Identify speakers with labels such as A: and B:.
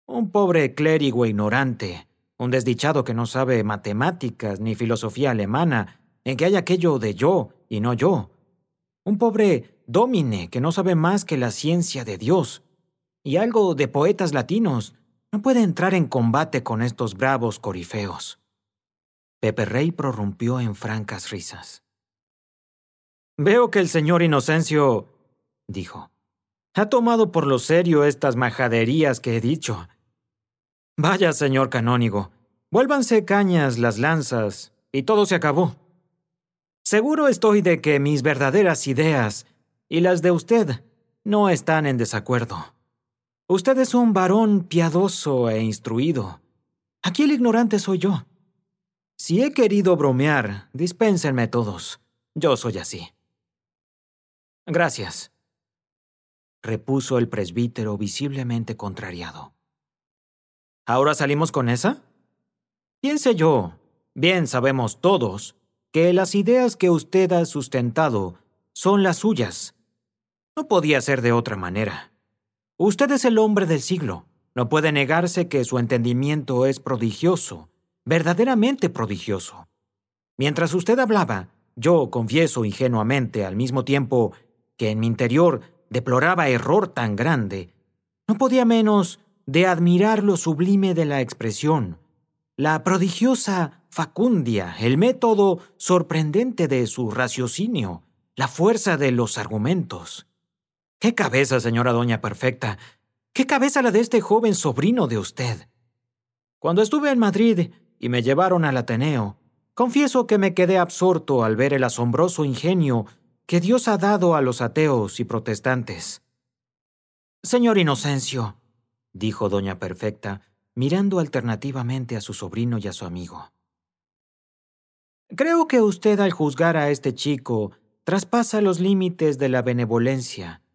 A: Un pobre clérigo ignorante, un desdichado que no sabe matemáticas ni filosofía alemana, en que hay aquello de yo y no yo. Un pobre dómine que no sabe más que la ciencia de Dios. Y algo de poetas latinos. No puede entrar en combate con estos bravos corifeos. Pepe Rey prorrumpió en francas risas. Veo que el señor Inocencio, dijo, ha tomado por lo serio estas majaderías que he dicho. Vaya, señor canónigo, vuélvanse cañas las lanzas y todo se acabó. Seguro estoy de que mis verdaderas ideas y las de usted no están en desacuerdo. Usted es un varón piadoso e instruido. Aquí el ignorante soy yo. Si he querido bromear, dispénsenme todos. Yo soy así. Gracias, repuso el presbítero visiblemente contrariado. ¿Ahora salimos con esa? Piense yo, bien sabemos todos, que las ideas que usted ha sustentado son las suyas. No podía ser de otra manera. Usted es el hombre del siglo. No puede negarse que su entendimiento es prodigioso, verdaderamente prodigioso. Mientras usted hablaba, yo confieso ingenuamente al mismo tiempo que en mi interior deploraba error tan grande, no podía menos de admirar lo sublime de la expresión, la prodigiosa facundia, el método sorprendente de su raciocinio, la fuerza de los argumentos. ¡Qué cabeza, señora doña Perfecta! ¡Qué cabeza la de este joven sobrino de usted! Cuando estuve en Madrid y me llevaron al Ateneo, confieso que me quedé absorto al ver el asombroso ingenio que Dios ha dado a los ateos y protestantes. Señor Inocencio, dijo doña Perfecta, mirando alternativamente a su sobrino y a su amigo. Creo que usted al juzgar a este chico traspasa los límites de la benevolencia